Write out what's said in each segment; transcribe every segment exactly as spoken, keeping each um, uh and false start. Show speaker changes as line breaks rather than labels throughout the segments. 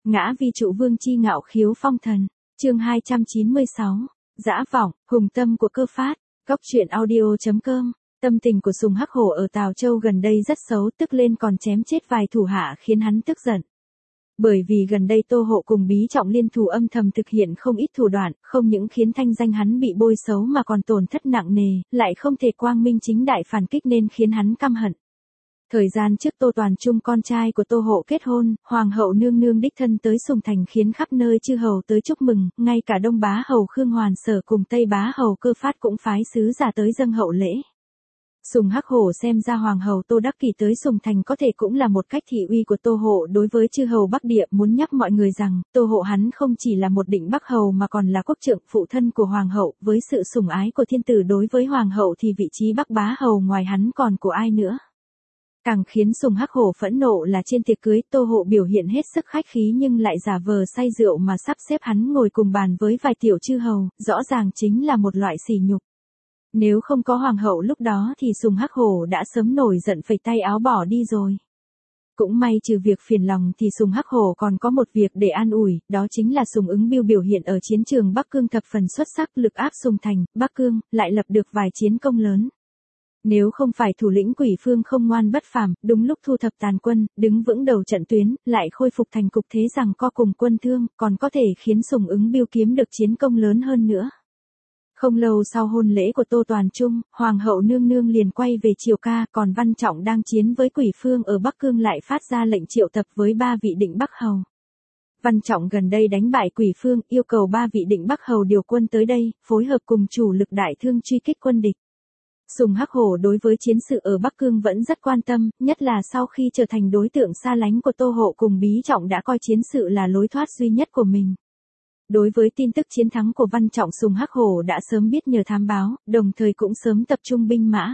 Ngã vi trụ vương chi ngạo khiếu phong thần. Chương hai trăm chín mươi sáu. Dã vọng, hùng tâm của Cơ Phát. Góc truyện audio chấm com. Tâm tình của Sùng Hắc Hổ ở Tào Châu gần đây rất xấu, tức lên còn chém chết vài thủ hạ khiến hắn tức giận. Bởi vì gần đây Tô Hộ cùng Bí Trọng liên thủ âm thầm thực hiện không ít thủ đoạn, không những khiến thanh danh hắn bị bôi xấu mà còn tổn thất nặng nề, lại không thể quang minh chính đại phản kích nên khiến hắn căm hận. Thời gian trước Tô Toàn Trung con trai của Tô Hộ kết hôn, Hoàng hậu nương nương đích thân tới Sùng Thành khiến khắp nơi chư hầu tới chúc mừng, ngay cả Đông Bá hầu Khương Hoàn Sở cùng Tây Bá hầu Cơ Phát cũng phái sứ giả tới dâng hậu lễ. Sùng Hắc Hổ xem ra Hoàng hậu Tô Đắc Kỷ tới Sùng Thành có thể cũng là một cách thị uy của Tô Hộ đối với chư hầu Bắc Địa, muốn nhắc mọi người rằng, Tô Hộ hắn không chỉ là một định Bắc hầu mà còn là quốc trượng phụ thân của Hoàng hậu, với sự sủng ái của thiên tử đối với Hoàng hậu thì vị trí Bắc Bá hầu ngoài hắn còn của ai nữa. Càng khiến Sùng Hắc Hổ phẫn nộ là trên tiệc cưới Tô Hộ biểu hiện hết sức khách khí nhưng lại giả vờ say rượu mà sắp xếp hắn ngồi cùng bàn với vài tiểu chư hầu, rõ ràng chính là một loại sỉ nhục. Nếu không có Hoàng hậu lúc đó thì Sùng Hắc Hổ đã sớm nổi giận phẩy tay áo bỏ đi rồi. Cũng may trừ việc phiền lòng thì Sùng Hắc Hổ còn có một việc để an ủi, đó chính là Sùng Ứng Bưu biểu hiện ở chiến trường Bắc Cương thập phần xuất sắc, lực áp Sùng Thành, Bắc Cương, lại lập được vài chiến công lớn. Nếu không phải thủ lĩnh Quỷ Phương không ngoan bất phàm, đúng lúc thu thập tàn quân, đứng vững đầu trận tuyến, lại khôi phục thành cục thế rằng co cùng quân thương, còn có thể khiến Sùng Ứng Bưu kiếm được chiến công lớn hơn nữa. Không lâu sau hôn lễ của Tô Toàn Trung, Hoàng hậu nương nương liền quay về triều ca, còn Văn Trọng đang chiến với Quỷ Phương ở Bắc Cương lại phát ra lệnh triệu tập với ba vị định Bắc hầu. Văn Trọng gần đây đánh bại Quỷ Phương, yêu cầu ba vị định Bắc hầu điều quân tới đây, phối hợp cùng chủ lực đại thương truy kích quân địch. Sùng Hắc Hổ đối với chiến sự ở Bắc Cương vẫn rất quan tâm, nhất là sau khi trở thành đối tượng xa lánh của Tô Hộ cùng Bí Trọng đã coi chiến sự là lối thoát duy nhất của mình. Đối với tin tức chiến thắng của Văn Trọng, Sùng Hắc Hổ đã sớm biết nhờ thám báo, đồng thời cũng sớm tập trung binh mã.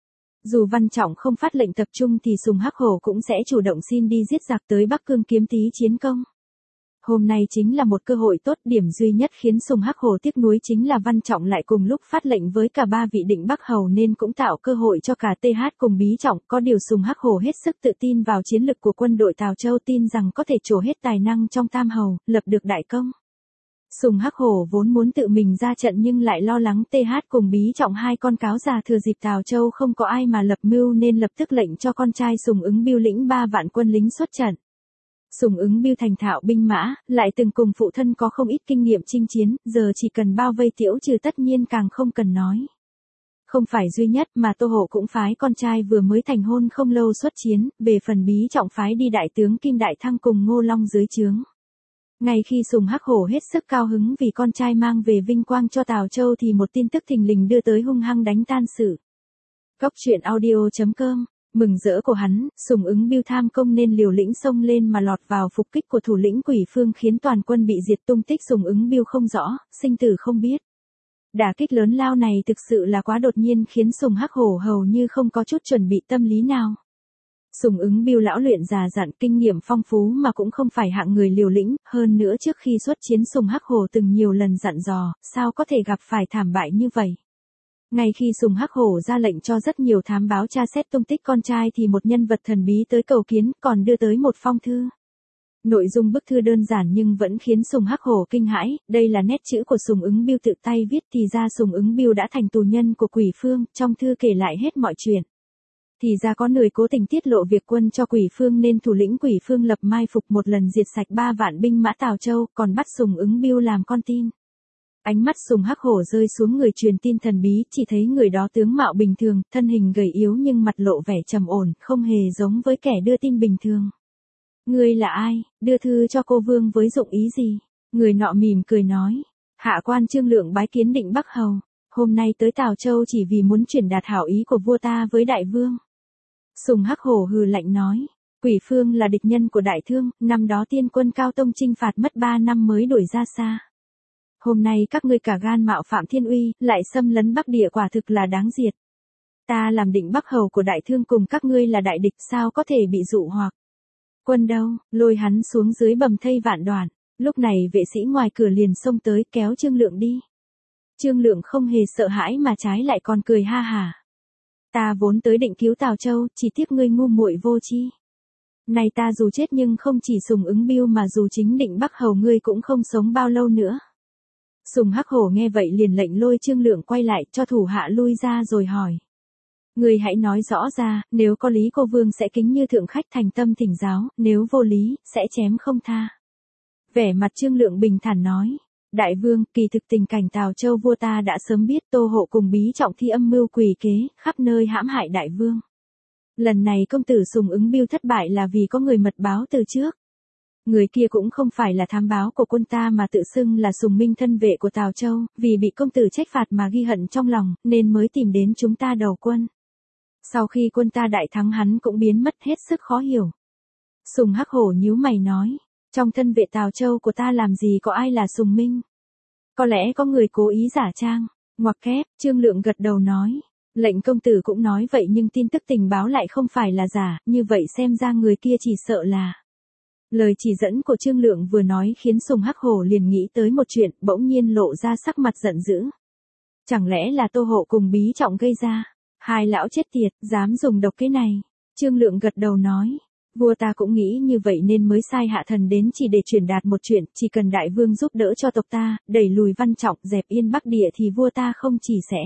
Dù Văn Trọng không phát lệnh tập trung thì Sùng Hắc Hổ cũng sẽ chủ động xin đi giết giặc tới Bắc Cương kiếm tí chiến công. Hôm nay chính là một cơ hội tốt, điểm duy nhất khiến Sùng Hắc Hổ tiếc nuối chính là Văn Trọng lại cùng lúc phát lệnh với cả ba vị định Bắc hầu nên cũng tạo cơ hội cho cả tê hát cùng Bí Trọng, có điều Sùng Hắc Hổ hết sức tự tin vào chiến lực của quân đội Tào Châu, tin rằng có thể trổ hết tài năng trong tam hầu, lập được đại công. Sùng Hắc Hổ vốn muốn tự mình ra trận nhưng lại lo lắng tê hát cùng Bí Trọng hai con cáo già thừa dịp Tào Châu không có ai mà lập mưu nên lập tức lệnh cho con trai Sùng Ứng Bưu lĩnh ba vạn quân lính xuất trận. Sùng Ứng Bưu thành thạo binh mã, lại từng cùng phụ thân có không ít kinh nghiệm chinh chiến, giờ chỉ cần bao vây Tiễu Trừ tất nhiên càng không cần nói. Không phải duy nhất mà Tô Hộ cũng phái con trai vừa mới thành hôn không lâu xuất chiến, về phần Bí Trọng phái đi đại tướng Kim Đại Thăng cùng Ngô Long dưới trướng. Ngay khi Sùng Hắc Hổ hết sức cao hứng vì con trai mang về vinh quang cho Tào Châu thì một tin tức thình lình đưa tới hung hăng đánh tan sự. Góc truyện audio chấm com. Mừng rỡ của hắn, Sùng Ứng Bưu tham công nên liều lĩnh xông lên mà lọt vào phục kích của thủ lĩnh Quỷ Phương khiến toàn quân bị diệt, tung tích Sùng Ứng Bưu không rõ, sinh tử không biết. Đả kích lớn lao này thực sự là quá đột nhiên khiến Sùng Hắc Hổ hầu như không có chút chuẩn bị tâm lý nào. Sùng Ứng Bưu lão luyện già dặn, kinh nghiệm phong phú mà cũng không phải hạng người liều lĩnh, hơn nữa trước khi xuất chiến Sùng Hắc Hổ từng nhiều lần dặn dò, sao có thể gặp phải thảm bại như vậy. Ngay khi Sùng Hắc Hổ ra lệnh cho rất nhiều thám báo tra xét tung tích con trai thì một nhân vật thần bí tới cầu kiến, còn đưa tới một phong thư. Nội dung bức thư đơn giản nhưng vẫn khiến Sùng Hắc Hổ kinh hãi, đây là nét chữ của Sùng Ứng Bưu tự tay viết, thì ra Sùng Ứng Bưu đã thành tù nhân của Quỷ Phương, trong thư kể lại hết mọi chuyện. Thì ra có người cố tình tiết lộ việc quân cho Quỷ Phương nên thủ lĩnh Quỷ Phương lập mai phục một lần diệt sạch ba vạn binh mã Tào Châu, còn bắt Sùng Ứng Bưu làm con tin. Ánh mắt Sùng Hắc Hổ rơi xuống người truyền tin thần bí, chỉ thấy người đó tướng mạo bình thường, thân hình gầy yếu nhưng mặt lộ vẻ trầm ổn, không hề giống với kẻ đưa tin bình thường. Ngươi là ai, đưa thư cho cô vương với dụng ý gì? Người nọ mỉm cười nói, hạ quan Trương Lượng bái kiến định Bắc hầu, hôm nay tới Tào Châu chỉ vì muốn truyền đạt hảo ý của vua ta với đại vương. Sùng Hắc Hổ hừ lạnh nói, Quỷ Phương là địch nhân của đại thương, năm đó tiên quân Cao Tông chinh phạt mất ba năm mới đuổi ra xa. Hôm nay các ngươi cả gan mạo phạm thiên uy, lại xâm lấn Bắc Địa, quả thực là đáng diệt. Ta làm định Bắc hầu của đại thương cùng các ngươi là đại địch, sao có thể bị dụ hoặc. Quân đâu, lôi hắn xuống dưới bầm thây vạn đoạn. Lúc này vệ sĩ ngoài cửa liền xông tới kéo Trương Lượng đi. Trương Lượng không hề sợ hãi mà trái lại còn cười ha hả. Ta vốn tới định cứu Tào Châu, chỉ tiếc ngươi ngu muội vô tri. Này ta dù chết nhưng không chỉ Sùng Ứng Bưu mà dù chính Định Bắc Hầu ngươi cũng không sống bao lâu nữa. Sùng Hắc Hổ nghe vậy liền lệnh lôi Trương Lượng quay lại cho thủ hạ lui ra rồi hỏi. Ngươi hãy nói rõ ra, nếu có lý cô vương sẽ kính như thượng khách thành tâm thỉnh giáo, nếu vô lý, sẽ chém không tha. Vẻ mặt Trương Lượng bình thản nói. Đại vương, kỳ thực tình cảnh Tào Châu vua ta đã sớm biết, Tô Hộ cùng Bí Trọng thi âm mưu quỷ kế, khắp nơi hãm hại đại vương. Lần này công tử Sùng Ứng Bưu thất bại là vì có người mật báo từ trước. Người kia cũng không phải là thám báo của quân ta mà tự xưng là Sùng Minh thân vệ của Tào Châu, vì bị công tử trách phạt mà ghi hận trong lòng, nên mới tìm đến chúng ta đầu quân. Sau khi quân ta đại thắng hắn cũng biến mất hết sức khó hiểu. Sùng Hắc Hổ nhíu mày nói, trong thân vệ Tào Châu của ta làm gì có ai là Sùng Minh? Có lẽ có người cố ý giả trang. Ngoặc kép, Trương Lượng gật đầu nói. Lệnh công tử cũng nói vậy nhưng tin tức tình báo lại không phải là giả, như vậy xem ra người kia chỉ sợ là. Lời chỉ dẫn của Trương Lượng vừa nói khiến Sùng Hắc Hổ liền nghĩ tới một chuyện, bỗng nhiên lộ ra sắc mặt giận dữ. Chẳng lẽ là Tô Hộ cùng Bí Trọng gây ra? Hai lão chết tiệt, dám dùng độc kế này. Trương Lượng gật đầu nói. Vua ta cũng nghĩ như vậy nên mới sai hạ thần đến chỉ để truyền đạt một chuyện, chỉ cần đại vương giúp đỡ cho tộc ta, đẩy lùi Văn Trọng dẹp yên Bắc Địa thì vua ta không chỉ sẽ.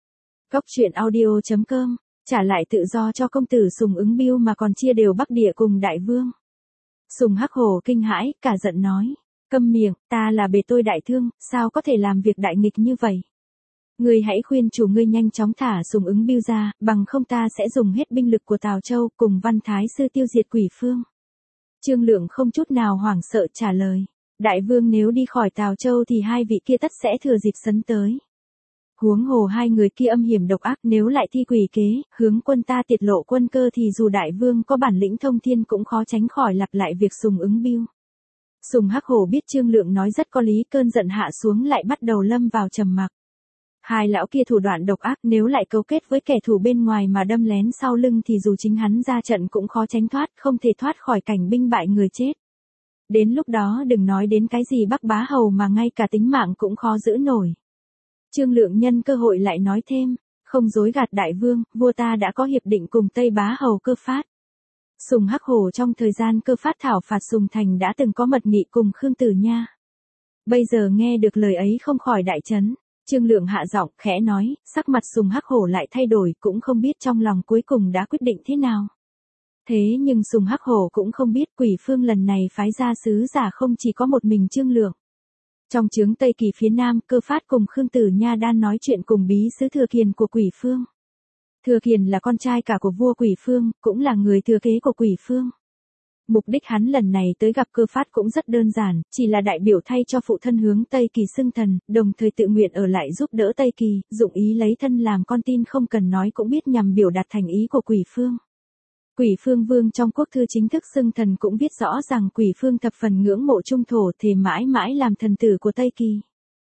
Cốc truyện audio chấm com, trả lại tự do cho công tử Sùng Ứng Bưu mà còn chia đều Bắc Địa cùng đại vương. Sùng Hắc Hổ kinh hãi, cả giận nói. Câm miệng, ta là bề tôi đại thương, sao có thể làm việc đại nghịch như vậy? Ngươi hãy khuyên chủ ngươi nhanh chóng thả Sùng Ứng Bưu ra, bằng không ta sẽ dùng hết binh lực của Tào Châu cùng Văn Thái Sư tiêu diệt Quỷ Phương. Trương Lượng không chút nào hoảng sợ trả lời. Đại vương nếu đi khỏi Tào Châu thì hai vị kia tất sẽ thừa dịp sấn tới. Huống hồ hai người kia âm hiểm độc ác, nếu lại thi quỷ kế, hướng quân ta tiết lộ quân cơ thì dù đại vương có bản lĩnh thông thiên cũng khó tránh khỏi lặp lại việc Sùng Ứng Bưu. Sùng Hắc Hổ biết Trương Lượng nói rất có lý, cơn giận hạ xuống lại bắt đầu lâm vào trầm mặc. Hai lão kia thủ đoạn độc ác, nếu lại cấu kết với kẻ thù bên ngoài mà đâm lén sau lưng thì dù chính hắn ra trận cũng khó tránh thoát, không thể thoát khỏi cảnh binh bại người chết. Đến lúc đó đừng nói đến cái gì Bắc Bá Hầu mà ngay cả tính mạng cũng khó giữ nổi. Trương Lượng nhân cơ hội lại nói thêm, không dối gạt đại vương, vua ta đã có hiệp định cùng Tây Bá Hầu Cơ Phát. Sùng Hắc Hổ trong thời gian Cơ Phát thảo phạt Sùng Thành đã từng có mật nghị cùng Khương Tử Nha. Bây giờ nghe được lời ấy không khỏi đại chấn. Trương Lượng hạ giọng khẽ nói, sắc mặt Sùng Hắc Hổ lại thay đổi, cũng không biết trong lòng cuối cùng đã quyết định thế nào. Thế nhưng Sùng Hắc Hổ cũng không biết Quỷ Phương lần này phái ra sứ giả không chỉ có một mình Trương Lượng. Trong chướng Tây Kỳ phía Nam, Cơ Phát cùng Khương Tử Nha đang nói chuyện cùng bí sứ Thừa Kiền của Quỷ Phương. Thừa Kiền là con trai cả của vua Quỷ Phương, cũng là người thừa kế của Quỷ Phương. Mục đích hắn lần này tới gặp Cơ Phát cũng rất đơn giản, chỉ là đại biểu thay cho phụ thân hướng Tây Kỳ xưng thần, đồng thời tự nguyện ở lại giúp đỡ Tây Kỳ, dụng ý lấy thân làm con tin không cần nói cũng biết nhằm biểu đạt thành ý của Quỷ Phương. Quỷ Phương Vương trong quốc thư chính thức xưng thần cũng viết rõ rằng Quỷ Phương thập phần ngưỡng mộ trung thổ, thề mãi mãi làm thần tử của Tây Kỳ.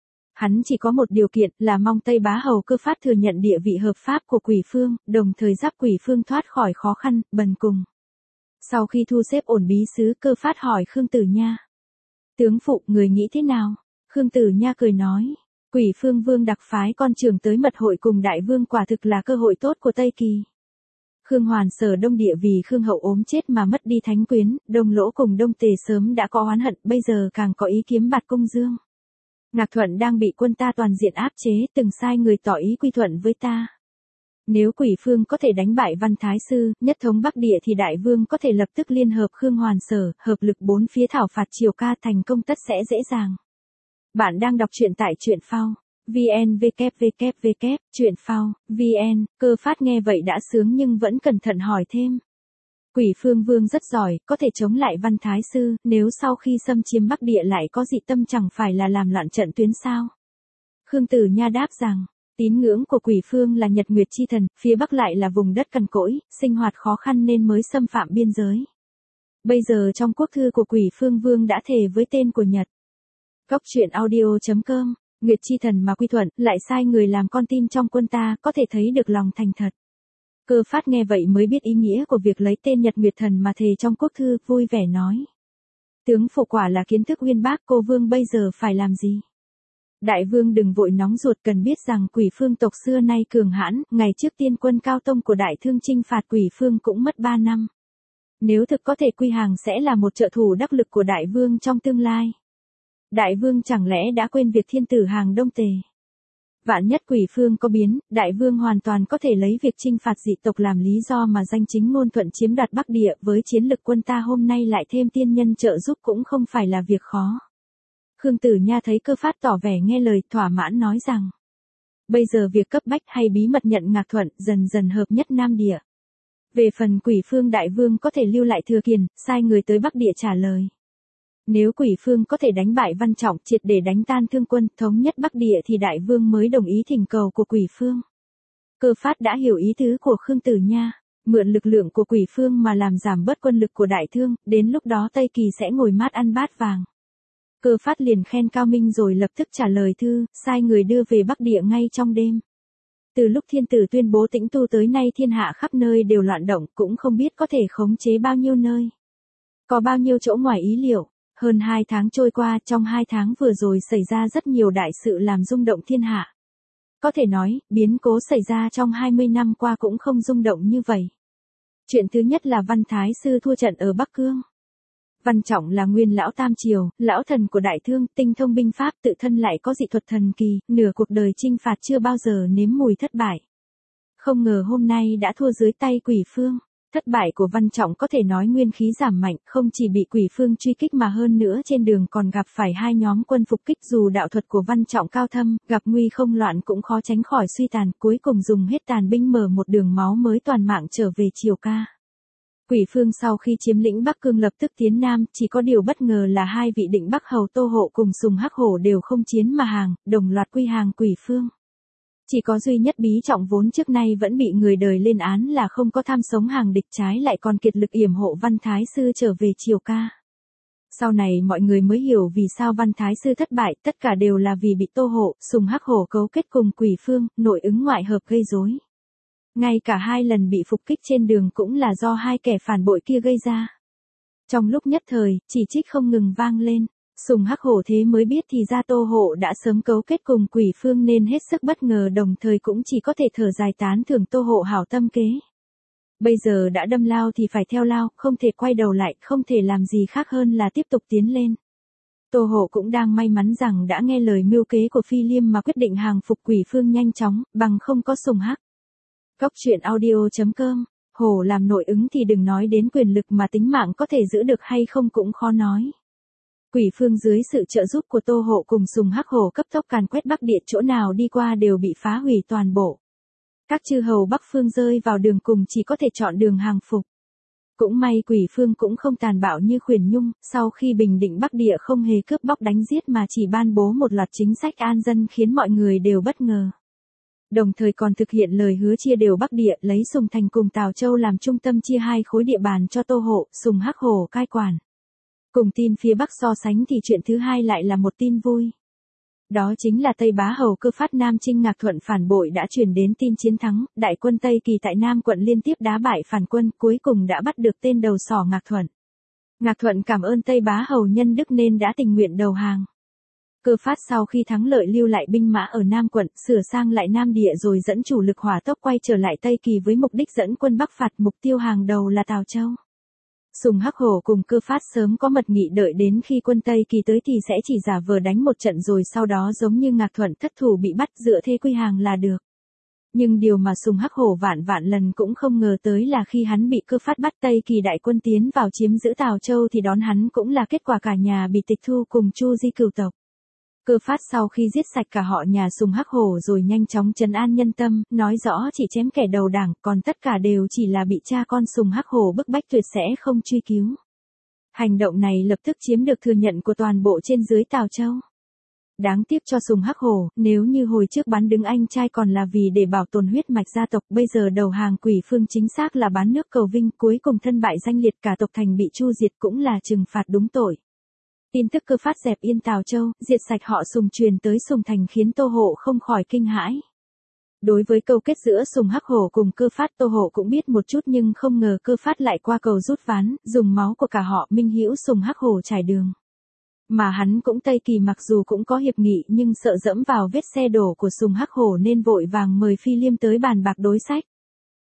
Hắn chỉ có một điều kiện là mong Tây Bá Hầu Cơ Phát thừa nhận địa vị hợp pháp của Quỷ Phương, đồng thời giúp Quỷ Phương thoát khỏi khó khăn, bần cùng. Sau khi thu xếp ổn bí sứ, Cơ Phát hỏi Khương Tử Nha. Tướng phụ, người nghĩ thế nào? Khương Tử Nha cười nói. Quỷ Phương Vương đặc phái con trưởng tới mật hội cùng đại vương quả thực là cơ hội tốt của Tây Kỳ. Khương Hoàn Sở Đông Địa vì Khương Hậu ốm chết mà mất đi thánh quyến, Đông Lỗ cùng Đông Tề sớm đã có oán hận, bây giờ càng có ý kiếm bạt Cung Dương. Ngạc Thuận đang bị quân ta toàn diện áp chế, từng sai người tỏ ý quy thuận với ta. Nếu Quỷ Phương có thể đánh bại Văn Thái Sư, nhất thống Bắc Địa thì đại vương có thể lập tức liên hợp Khương Hoàn Sở, hợp lực bốn phía thảo phạt Triều Ca, thành công tất sẽ dễ dàng. Bạn đang đọc truyện tại truyện phao. vn www truyện phao vn. Cơ Phát nghe vậy đã sướng nhưng vẫn cẩn thận hỏi thêm. Quỷ Phương Vương rất giỏi, có thể chống lại Văn Thái Sư, nếu sau khi xâm chiếm Bắc Địa lại có dị tâm chẳng phải là làm loạn trận tuyến sao? Khương Tử Nha đáp rằng, tín ngưỡng của Quỷ Phương là Nhật Nguyệt chi thần, phía Bắc lại là vùng đất cằn cỗi, sinh hoạt khó khăn nên mới xâm phạm biên giới. Bây giờ trong quốc thư của Quỷ Phương Vương đã thề với tên của Nhật. Cốc truyện audio chấm com, Nguyệt chi thần mà quy thuận, lại sai người làm con tin trong quân ta, có thể thấy được lòng thành thật. Cơ Phát nghe vậy mới biết ý nghĩa của việc lấy tên Nhật Nguyệt thần mà thề trong quốc thư, vui vẻ nói. Tướng phụ quả là kiến thức uyên bác, cô vương bây giờ phải làm gì? Đại vương đừng vội nóng ruột, cần biết rằng Quỷ Phương tộc xưa nay cường hãn, ngày trước tiên quân Cao Tông của Đại Thương chinh phạt Quỷ Phương cũng mất ba năm. Nếu thực có thể quy hàng sẽ là một trợ thủ đắc lực của đại vương trong tương lai. Đại vương chẳng lẽ đã quên việc thiên tử hàng đông tề. Vạn nhất quỷ phương có biến, đại vương hoàn toàn có thể lấy việc chinh phạt dị tộc làm lý do mà danh chính ngôn thuận chiếm đoạt Bắc Địa, với chiến lực quân ta hôm nay lại thêm tiên nhân trợ giúp cũng không phải là việc khó. Khương Tử Nha thấy Cơ Phát tỏ vẻ nghe lời, thỏa mãn nói rằng, bây giờ việc cấp bách hay bí mật nhận Ngạc Thuận dần dần hợp nhất Nam Địa. Về phần quỷ phương đại vương có thể lưu lại Thừa Kiền, sai người tới Bắc Địa trả lời. Nếu quỷ phương có thể đánh bại Văn Trọng, triệt để đánh tan Thương quân, thống nhất Bắc Địa thì đại vương mới đồng ý thỉnh cầu của quỷ phương. Cơ Phát đã hiểu ý tứ của Khương Tử Nha, mượn lực lượng của quỷ phương mà làm giảm bớt quân lực của đại thương, đến lúc đó Tây Kỳ sẽ ngồi mát ăn bát vàng. Cơ Phát liền khen cao minh rồi lập tức trả lời thư, sai người đưa về Bắc Địa ngay trong đêm. Từ lúc thiên tử tuyên bố tĩnh tu tới nay thiên hạ khắp nơi đều loạn động, cũng không biết có thể khống chế bao nhiêu nơi. Có bao nhiêu chỗ ngoài ý liệu. Hơn hai tháng trôi qua, trong hai tháng vừa rồi xảy ra rất nhiều đại sự làm rung động thiên hạ. Có thể nói, biến cố xảy ra trong hai mươi năm qua cũng không rung động như vậy. Chuyện thứ nhất là Văn Thái Sư thua trận ở Bắc Cương. Văn Trọng là nguyên lão Tam Triều, lão thần của đại thương, tinh thông binh pháp, tự thân lại có dị thuật thần kỳ, nửa cuộc đời chinh phạt chưa bao giờ nếm mùi thất bại. Không ngờ hôm nay đã thua dưới tay quỷ phương. Thất bại của Văn Trọng có thể nói nguyên khí giảm mạnh, không chỉ bị quỷ phương truy kích mà hơn nữa trên đường còn gặp phải hai nhóm quân phục kích, dù đạo thuật của Văn Trọng cao thâm, gặp nguy không loạn cũng khó tránh khỏi suy tàn, cuối cùng dùng hết tàn binh mở một đường máu mới toàn mạng trở về Triều Ca. Quỷ phương sau khi chiếm lĩnh Bắc Cương lập tức tiến Nam, chỉ có điều bất ngờ là hai vị định Bắc hầu Tô Hộ cùng Sùng Hắc Hổ đều không chiến mà hàng, đồng loạt quy hàng quỷ phương. Chỉ có duy nhất Bí Trọng vốn trước nay vẫn bị người đời lên án là không có tham sống hàng địch, trái lại còn kiệt lực yểm hộ Văn Thái Sư trở về Triều Ca. Sau này mọi người mới hiểu vì sao Văn Thái Sư thất bại, tất cả đều là vì bị Tô Hộ, Sùng Hắc Hổ cấu kết cùng quỷ phương, nội ứng ngoại hợp gây rối. Ngay cả hai lần bị phục kích trên đường cũng là do hai kẻ phản bội kia gây ra. Trong lúc nhất thời, chỉ trích không ngừng vang lên. Sùng Hắc Hổ thế mới biết thì ra Tô Hộ đã sớm cấu kết cùng quỷ phương nên hết sức bất ngờ, đồng thời cũng chỉ có thể thở dài tán thưởng Tô Hộ hảo tâm kế. Bây giờ đã đâm lao thì phải theo lao, không thể quay đầu lại, không thể làm gì khác hơn là tiếp tục tiến lên. Tô Hộ cũng đang may mắn rằng đã nghe lời mưu kế của Phi Liêm mà quyết định hàng phục quỷ phương nhanh chóng, bằng không có Sùng Hắc. Góc truyện audio chấm com, Hổ làm nội ứng thì đừng nói đến quyền lực mà tính mạng có thể giữ được hay không cũng khó nói. Quỷ phương dưới sự trợ giúp của Tô Hộ cùng Sùng Hắc Hổ cấp tốc càn quét Bắc Địa, chỗ nào đi qua đều bị phá hủy toàn bộ. Các chư hầu Bắc phương rơi vào đường cùng chỉ có thể chọn đường hàng phục. Cũng may quỷ phương cũng không tàn bạo như Khuyển Nhung, sau khi bình định Bắc Địa không hề cướp bóc đánh giết mà chỉ ban bố một loạt chính sách an dân khiến mọi người đều bất ngờ. Đồng thời còn thực hiện lời hứa chia đều Bắc Địa, lấy Sùng Thành cùng Tào Châu làm trung tâm chia hai khối địa bàn cho Tô Hộ, Sùng Hắc Hổ cai quản. Cùng tin phía Bắc so sánh thì chuyện thứ hai lại là một tin vui. Đó chính là Tây Bá Hầu Cơ Phát Nam Chinh Ngạc Thuận phản bội đã truyền đến tin chiến thắng, đại quân Tây Kỳ tại Nam quận liên tiếp đá bại phản quân, cuối cùng đã bắt được tên đầu sỏ Ngạc Thuận. Ngạc Thuận cảm ơn Tây Bá Hầu nhân đức nên đã tình nguyện đầu hàng. Cơ Phát sau khi thắng lợi lưu lại binh mã ở Nam quận, sửa sang lại Nam Địa rồi dẫn chủ lực hỏa tốc quay trở lại Tây Kỳ với mục đích dẫn quân Bắc phạt, mục tiêu hàng đầu là Tào Châu. Sùng Hắc Hổ cùng Cơ Phát sớm có mật nghị, đợi đến khi quân Tây Kỳ tới thì sẽ chỉ giả vờ đánh một trận rồi sau đó giống như Ngạc Thuận thất thủ bị bắt dựa thế quy hàng là được. Nhưng điều mà Sùng Hắc Hổ vạn vạn lần cũng không ngờ tới là khi hắn bị Cơ Phát bắt, Tây Kỳ đại quân tiến vào chiếm giữ Tào Châu thì đón hắn cũng là kết quả cả nhà bị tịch thu cùng Chu Di cửu tộc. Cơ Phát sau khi giết sạch cả họ nhà Sùng Hắc Hổ rồi nhanh chóng trấn an nhân tâm, nói rõ chỉ chém kẻ đầu đảng, còn tất cả đều chỉ là bị cha con Sùng Hắc Hổ bức bách tuyệt sẽ không truy cứu. Hành động này lập tức chiếm được thừa nhận của toàn bộ trên dưới Tào Châu. Đáng tiếc cho Sùng Hắc Hổ, nếu như hồi trước bán đứng anh trai còn là vì để bảo tồn huyết mạch gia tộc, bây giờ đầu hàng quỷ phương chính xác là bán nước cầu vinh, cuối cùng thân bại danh liệt, cả tộc thành bị chu diệt cũng là trừng phạt đúng tội. Tin tức Cơ Phát dẹp yên Tào Châu, diệt sạch họ Sùng truyền tới Sùng Thành khiến Tô Hộ không khỏi kinh hãi. Đối với câu kết giữa Sùng Hắc Hổ cùng Cơ Phát, Tô Hộ cũng biết một chút nhưng không ngờ Cơ Phát lại qua cầu rút ván, dùng máu của cả họ Minh Hữu Sùng Hắc Hổ trải đường. Mà hắn cũng Tây Kỳ mặc dù cũng có hiệp nghị nhưng sợ dẫm vào vết xe đổ của Sùng Hắc Hổ nên vội vàng mời Phi Liêm tới bàn bạc đối sách.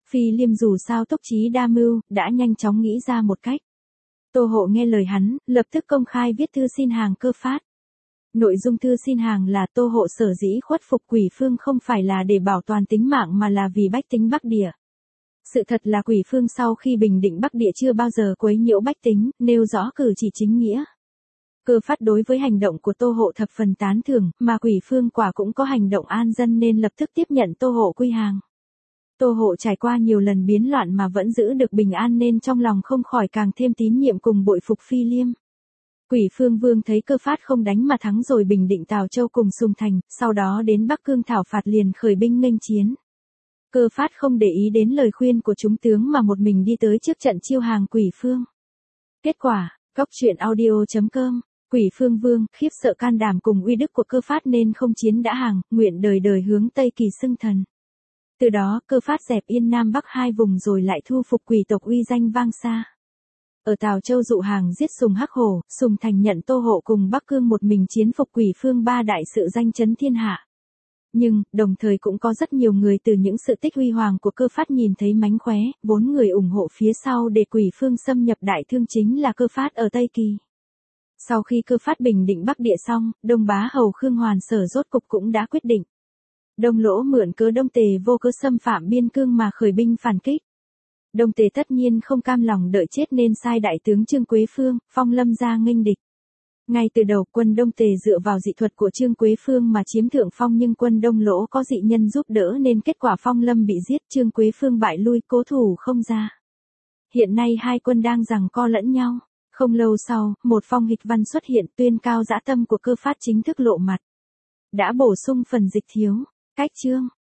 Phi Liêm dù sao túc trí đa mưu, đã nhanh chóng nghĩ ra một cách. Tô Hộ nghe lời hắn, lập tức công khai viết thư xin hàng Cơ Phát. Nội dung thư xin hàng là Tô Hộ sở dĩ khuất phục Quỷ Phương không phải là để bảo toàn tính mạng mà là vì bách tính Bắc Địa. Sự thật là Quỷ Phương sau khi bình định Bắc Địa chưa bao giờ quấy nhiễu bách tính, nêu rõ cử chỉ chính nghĩa. Cơ Phát đối với hành động của Tô Hộ thập phần tán thưởng, mà Quỷ Phương quả cũng có hành động an dân nên lập tức tiếp nhận Tô Hộ quy hàng. Tô Hộ trải qua nhiều lần biến loạn mà vẫn giữ được bình an nên trong lòng không khỏi càng thêm tín nhiệm cùng bội phục Phi Liêm. Quỷ Phương Vương thấy Cơ Phát không đánh mà thắng rồi bình định Tào Châu cùng Sùng Thành, sau đó đến Bắc Cương thảo phạt liền khởi binh nghênh chiến. Cơ Phát không để ý đến lời khuyên của chúng tướng mà một mình đi tới trước trận chiêu hàng Quỷ Phương. Kết quả, Cóc truyện audio chấm com, Quỷ Phương Vương khiếp sợ can đảm cùng uy đức của Cơ Phát nên không chiến đã hàng, nguyện đời đời hướng Tây Kỳ xưng thần. Từ đó, Cơ Phát dẹp yên Nam Bắc hai vùng rồi lại thu phục quỷ tộc uy danh vang xa. Ở Tào Châu dụ hàng giết Sùng Hắc Hổ, Sùng Thành nhận Tô Hộ cùng Bắc Cương một mình chiến phục Quỷ Phương ba đại sự danh chấn thiên hạ. Nhưng, đồng thời cũng có rất nhiều người từ những sự tích huy hoàng của Cơ Phát nhìn thấy mánh khóe, bốn người ủng hộ phía sau để Quỷ Phương xâm nhập đại thương chính là Cơ Phát ở Tây Kỳ. Sau khi Cơ Phát bình định Bắc Địa xong, Đông Bá Hầu Khương Hoàn Sở rốt cục cũng đã quyết định. Đông Lỗ mượn cớ Đông Tề vô cớ xâm phạm biên cương mà khởi binh phản kích. Đông Tề tất nhiên không cam lòng đợi chết nên sai đại tướng Trương Quế Phương, Phong Lâm ra nghênh địch. Ngay từ đầu quân Đông Tề dựa vào dị thuật của Trương Quế Phương mà chiếm thượng phong nhưng quân Đông Lỗ có dị nhân giúp đỡ nên kết quả Phong Lâm bị giết, Trương Quế Phương bại lui, cố thủ không ra. Hiện nay hai quân đang giằng co lẫn nhau. Không lâu sau, một phong hịch văn xuất hiện tuyên cao dã tâm của Cơ Phát chính thức lộ mặt. Đã bổ sung phần dịch thiếu. Cách chương